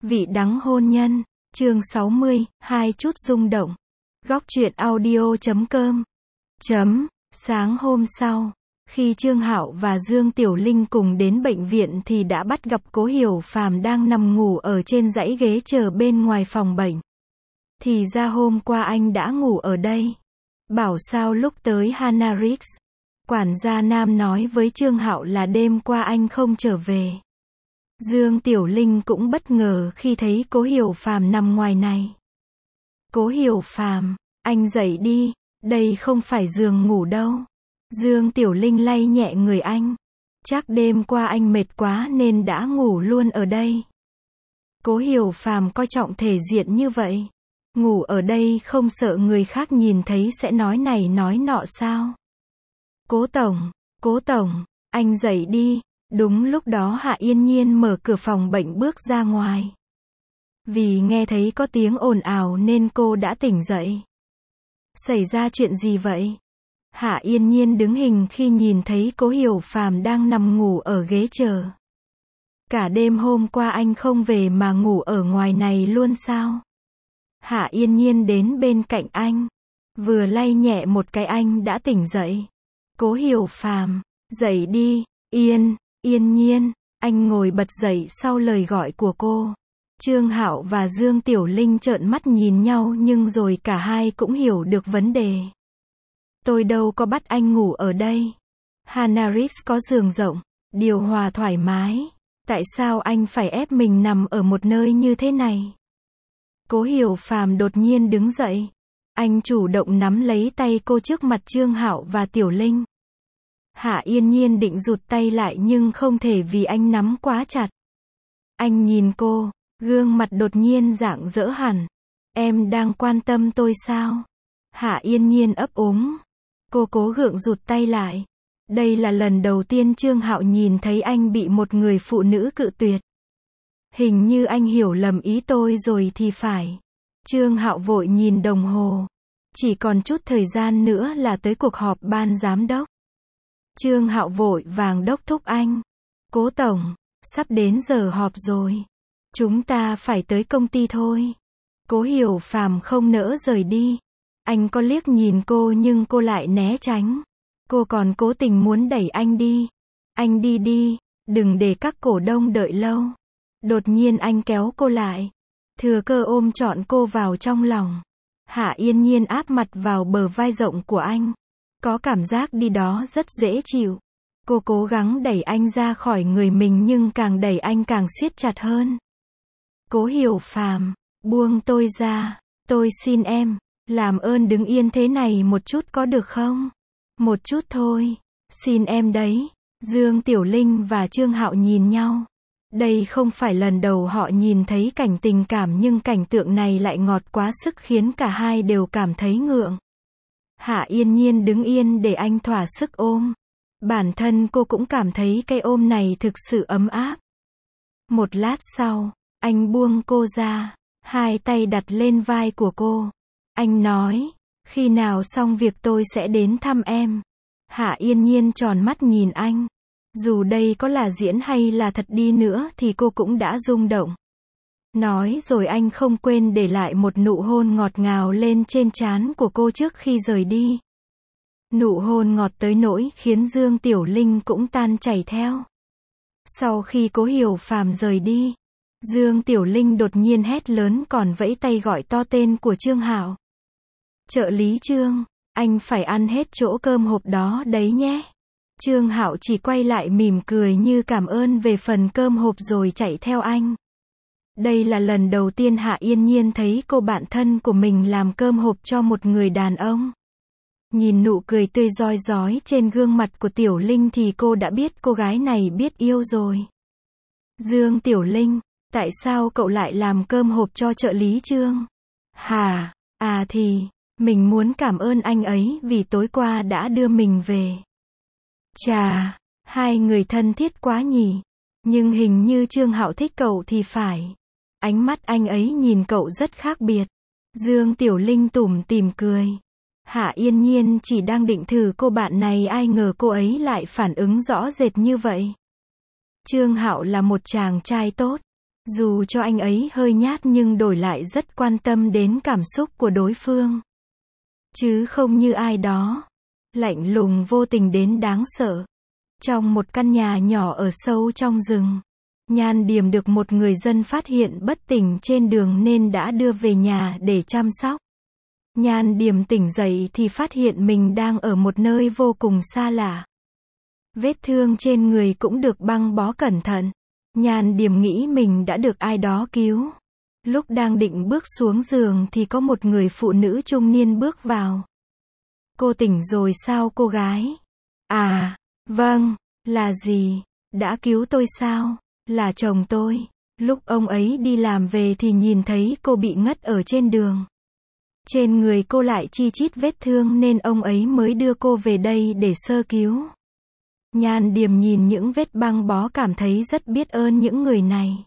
Vị đắng hôn nhân, chương 60, hai chút rung động. Góc truyện audio.com. Sáng hôm sau, khi Trương Hạo và Dương Tiểu Linh cùng đến bệnh viện thì đã bắt gặp Cố Hiểu Phàm đang nằm ngủ ở trên dãy ghế chờ bên ngoài phòng bệnh. Thì ra hôm qua anh đã ngủ ở đây. Bảo sao lúc tới Hannah Ridge, quản gia Nam nói với Trương Hạo là đêm qua anh không trở về. Dương Tiểu Linh cũng bất ngờ khi thấy Cố Hiểu Phàm nằm ngoài này. Cố Hiểu Phàm, anh dậy đi, đây không phải giường ngủ đâu. Dương Tiểu Linh lay nhẹ người anh. Chắc đêm qua anh mệt quá nên đã ngủ luôn ở đây. Cố Hiểu Phàm coi trọng thể diện như vậy. Ngủ ở đây không sợ người khác nhìn thấy sẽ nói này nói nọ sao? Cố Tổng, anh dậy đi. Đúng lúc đó Hạ Yên Nhiên mở cửa phòng bệnh bước ra ngoài. Vì nghe thấy có tiếng ồn ào nên cô đã tỉnh dậy. Xảy ra chuyện gì vậy? Hạ Yên Nhiên đứng hình khi nhìn thấy Cố Hiểu Phàm đang nằm ngủ ở ghế chờ. Cả đêm hôm qua anh không về mà ngủ ở ngoài này luôn sao? Hạ Yên Nhiên đến bên cạnh anh. Vừa lay nhẹ một cái anh đã tỉnh dậy. Cố Hiểu Phàm, dậy đi, Yên Nhiên, anh ngồi bật dậy sau lời gọi của cô. Trương Hạo và Dương Tiểu Linh trợn mắt nhìn nhau nhưng rồi cả hai cũng hiểu được vấn đề. Tôi đâu có bắt anh ngủ ở đây. Hannah Ridge có giường rộng, điều hòa thoải mái. Tại sao anh phải ép mình nằm ở một nơi như thế này? Cố Hiểu Phàm đột nhiên đứng dậy. Anh chủ động nắm lấy tay cô trước mặt Trương Hạo và Tiểu Linh. Hạ Yên Nhiên định rụt tay lại nhưng không thể vì anh nắm quá chặt. Anh nhìn cô, gương mặt đột nhiên rạng rỡ hẳn. Em đang quan tâm tôi sao? Hạ Yên Nhiên ấp úng. Cô cố gượng rụt tay lại. Đây là lần đầu tiên Trương Hạo nhìn thấy anh bị một người phụ nữ cự tuyệt. Hình như anh hiểu lầm ý tôi rồi thì phải. Trương Hạo vội nhìn đồng hồ. Chỉ còn chút thời gian nữa là tới cuộc họp ban giám đốc. Trương Hạo vội vàng đốc thúc anh. Cố Tổng, sắp đến giờ họp rồi. Chúng ta phải tới công ty thôi. Cố Hiểu Phàm không nỡ rời đi. Anh có liếc nhìn cô nhưng cô lại né tránh. Cô còn cố tình muốn đẩy anh đi. Anh đi đi, đừng để các cổ đông đợi lâu. Đột nhiên anh kéo cô lại. Thừa cơ ôm trọn cô vào trong lòng. Hạ Yên Nhiên áp mặt vào bờ vai rộng của anh. Có cảm giác đi đó rất dễ chịu. Cô cố gắng đẩy anh ra khỏi người mình nhưng càng đẩy anh càng siết chặt hơn. Cố Hiểu Phàm, buông tôi ra. Tôi xin em, làm ơn đứng yên thế này một chút có được không? Một chút thôi. Xin em đấy. Dương Tiểu Linh và Trương Hạo nhìn nhau. Đây không phải lần đầu họ nhìn thấy cảnh tình cảm nhưng cảnh tượng này lại ngọt quá sức khiến cả hai đều cảm thấy ngượng. Hạ Yên Nhiên đứng yên để anh thỏa sức ôm. Bản thân cô cũng cảm thấy cái ôm này thực sự ấm áp. Một lát sau, anh buông cô ra, hai tay đặt lên vai của cô. Anh nói, khi nào xong việc tôi sẽ đến thăm em. Hạ Yên Nhiên tròn mắt nhìn anh. Dù đây có là diễn hay là thật đi nữa thì cô cũng đã rung động. Nói rồi anh không quên để lại một nụ hôn ngọt ngào lên trên trán của cô trước khi rời đi. Nụ hôn ngọt tới nỗi khiến Dương Tiểu Linh cũng tan chảy theo. Sau khi Cố Hiểu Phàm rời đi, Dương Tiểu Linh đột nhiên hét lớn còn vẫy tay gọi to tên của Trương Hạo. Trợ lý Trương, anh phải ăn hết chỗ cơm hộp đó đấy nhé. Trương Hạo chỉ quay lại mỉm cười như cảm ơn về phần cơm hộp rồi chạy theo anh. Đây là lần đầu tiên Hạ Yên Nhiên thấy cô bạn thân của mình làm cơm hộp cho một người đàn ông. Nhìn nụ cười tươi rói rói trên gương mặt của Tiểu Linh thì cô đã biết cô gái này biết yêu rồi. Dương Tiểu Linh, tại sao cậu lại làm cơm hộp cho trợ lý Trương? Hả? Thì, mình muốn cảm ơn anh ấy vì tối qua đã đưa mình về. Chà, hai người thân thiết quá nhỉ. Nhưng hình như Trương Hạo thích cậu thì phải. Ánh mắt anh ấy nhìn cậu rất khác biệt. Dương Tiểu Linh tủm tỉm cười. Hạ Yên Nhiên chỉ đang định thử cô bạn này ai ngờ cô ấy lại phản ứng rõ rệt như vậy. Trương Hạo là một chàng trai tốt. Dù cho anh ấy hơi nhát nhưng đổi lại rất quan tâm đến cảm xúc của đối phương. Chứ không như ai đó. Lạnh lùng vô tình đến đáng sợ. Trong một căn nhà nhỏ ở sâu trong rừng, Nhan Điềm được một người dân phát hiện bất tỉnh trên đường nên đã đưa về nhà để chăm sóc. Nhan Điềm tỉnh dậy thì phát hiện mình đang ở một nơi vô cùng xa lạ. Vết thương trên người cũng được băng bó cẩn thận. Nhan Điềm nghĩ mình đã được ai đó cứu. Lúc đang định bước xuống giường thì có một người phụ nữ trung niên bước vào. Cô tỉnh rồi sao cô gái? À, vâng, là gì? Đã cứu tôi sao? Là chồng tôi. Lúc ông ấy đi làm về thì nhìn thấy cô bị ngất ở trên đường. Trên người cô lại chi chít vết thương nên ông ấy mới đưa cô về đây để sơ cứu. Nhan Điềm nhìn những vết băng bó cảm thấy rất biết ơn những người này.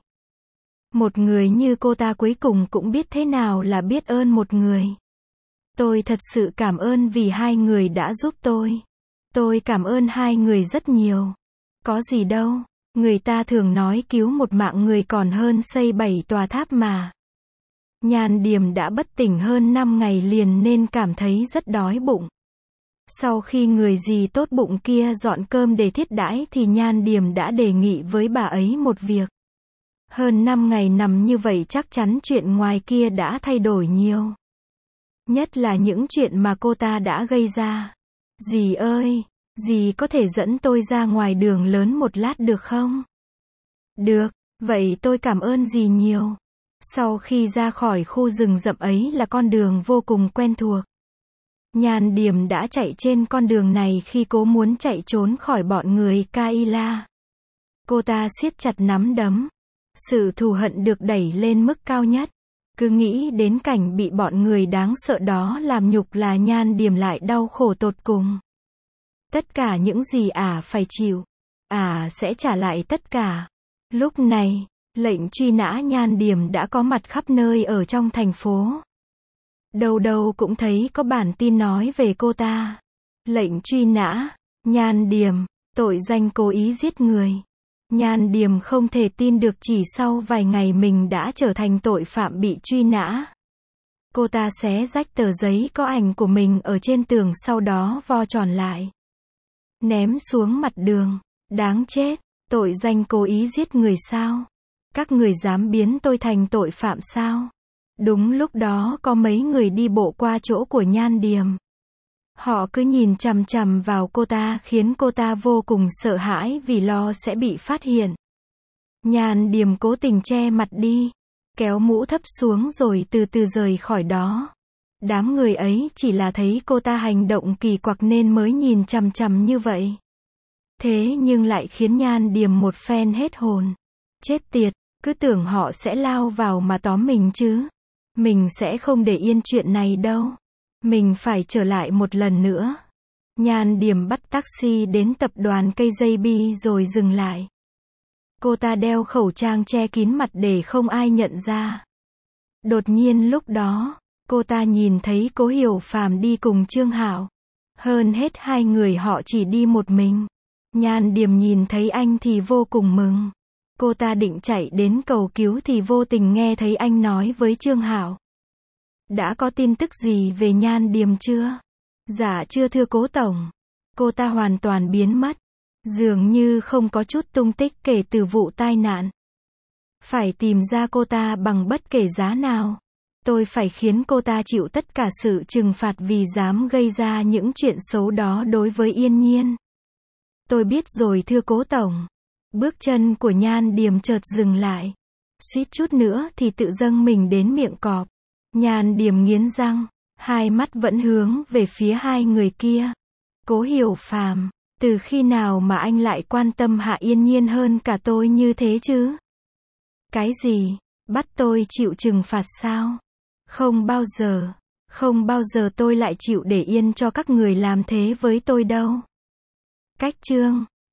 Một người như cô ta cuối cùng cũng biết thế nào là biết ơn một người. Tôi thật sự cảm ơn vì hai người đã giúp tôi. Tôi cảm ơn hai người rất nhiều. Có gì đâu, người ta thường nói cứu một mạng người còn hơn xây 7 tòa tháp mà. Nhan Điềm đã bất tỉnh hơn 5 ngày liền nên cảm thấy rất đói bụng. Sau khi người dì tốt bụng kia dọn cơm để thiết đãi thì Nhan Điềm đã đề nghị với bà ấy một việc. Hơn 5 ngày nằm như vậy chắc chắn chuyện ngoài kia đã thay đổi nhiều. Nhất là những chuyện mà cô ta đã gây ra. Dì ơi, dì có thể dẫn tôi ra ngoài đường lớn một lát được không? Được, vậy tôi cảm ơn dì nhiều. Sau khi ra khỏi khu rừng rậm ấy là con đường vô cùng quen thuộc. Nhan Điềm đã chạy trên con đường này khi cố muốn chạy trốn khỏi bọn người Kaila. Cô ta siết chặt nắm đấm. Sự thù hận được đẩy lên mức cao nhất. Cứ nghĩ đến cảnh bị bọn người đáng sợ đó làm nhục là Nhan Điềm lại đau khổ tột cùng. Tất cả những gì phải chịu, sẽ trả lại tất cả. Lúc này, lệnh truy nã Nhan Điềm đã có mặt khắp nơi ở trong thành phố. Đâu đâu cũng thấy có bản tin nói về cô ta. Lệnh truy nã, Nhan Điềm, tội danh cố ý giết người. Nhan Điềm không thể tin được chỉ sau vài ngày mình đã trở thành tội phạm bị truy nã. Cô ta xé rách tờ giấy có ảnh của mình ở trên tường sau đó vo tròn lại. Ném xuống mặt đường. Đáng chết, tội danh cố ý giết người sao? Các người dám biến tôi thành tội phạm sao? Đúng lúc đó có mấy người đi bộ qua chỗ của Nhan Điềm. Họ cứ nhìn chằm chằm vào cô ta khiến cô ta vô cùng sợ hãi vì lo sẽ bị phát hiện. Nhan Điềm cố tình che mặt đi, kéo mũ thấp xuống rồi từ từ rời khỏi đó. Đám người ấy chỉ là thấy cô ta hành động kỳ quặc nên mới nhìn chằm chằm như vậy. Thế nhưng lại khiến Nhan Điềm một phen hết hồn. Chết tiệt, cứ tưởng họ sẽ lao vào mà tóm mình chứ. Mình sẽ không để yên chuyện này đâu. Mình phải trở lại một lần nữa. Nhan Điềm bắt taxi đến tập đoàn KJB rồi dừng lại. Cô ta đeo khẩu trang che kín mặt để không ai nhận ra. Đột nhiên lúc đó, cô ta nhìn thấy Cố Hiểu Phàm đi cùng Trương Hạo. Hơn hết hai người họ chỉ đi một mình. Nhan Điềm nhìn thấy anh thì vô cùng mừng. Cô ta định chạy đến cầu cứu thì vô tình nghe thấy anh nói với Trương Hạo. Đã có tin tức gì về Nhan Điềm chưa? Dạ chưa thưa Cố Tổng. Cô ta hoàn toàn biến mất. Dường như không có chút tung tích kể từ vụ tai nạn. Phải tìm ra cô ta bằng bất kể giá nào. Tôi phải khiến cô ta chịu tất cả sự trừng phạt vì dám gây ra những chuyện xấu đó đối với Yên Nhiên. Tôi biết rồi thưa Cố Tổng. Bước chân của Nhan Điềm chợt dừng lại. Suýt chút nữa thì tự dâng mình đến miệng cọp. Nhan Điềm nghiến răng, hai mắt vẫn hướng về phía hai người kia. Cố Hiểu Phàm, từ khi nào mà anh lại quan tâm Hạ Yên Nhiên hơn cả tôi như thế chứ? Cái gì? Bắt tôi chịu trừng phạt sao? Không bao giờ tôi lại chịu để yên cho các người làm thế với tôi đâu. Cách chương